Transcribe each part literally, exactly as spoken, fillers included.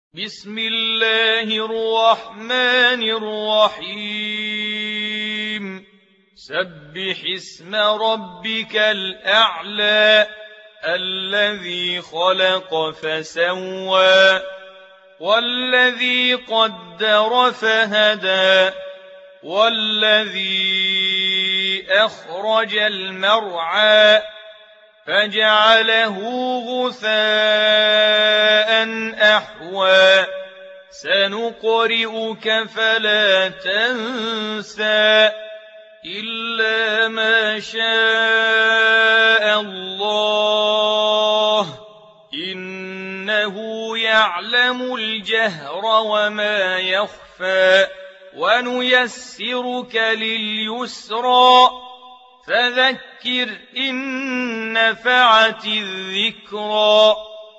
بسم الله الرحمن الرحيم سبح اسم ربك الأعلى الذي خلق فسوى والذي قدر فهدى والذي أخرج المرعى فجعله غثاء أحوى سنقرئك فلا تنسى إلا ما شاء الله إنه يعلم الجهر وما يخفى ونيسرك لليسرى فذكر إن نفعت الذكرى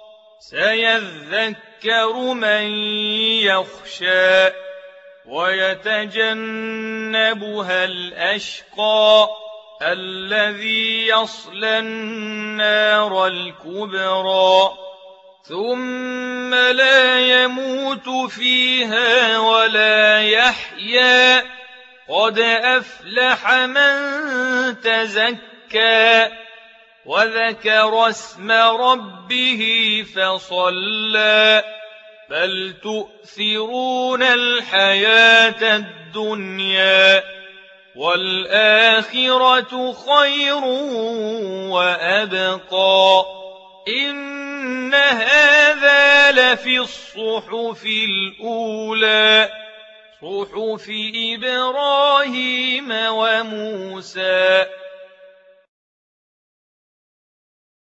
سيذكر من يخشى ويتجنبها الأشقى الذي يصلى النار الكبرى ثم لا يموت فيها ولا يحيا قد أفلح من تزكى وذكر اسم ربه فصلى بل تؤثرون الحياة الدنيا والآخرة خير وأبقى إن هذا لفي الصحف الأولى صحف إبراهيم وموسى